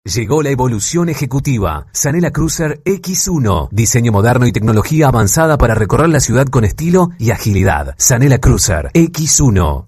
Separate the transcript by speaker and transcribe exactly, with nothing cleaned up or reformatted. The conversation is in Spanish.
Speaker 1: Llegó la evolución ejecutiva. Sanela Cruiser equis uno. Diseño moderno y tecnología avanzada para recorrer la ciudad con estilo y agilidad. Sanela Cruiser equis uno.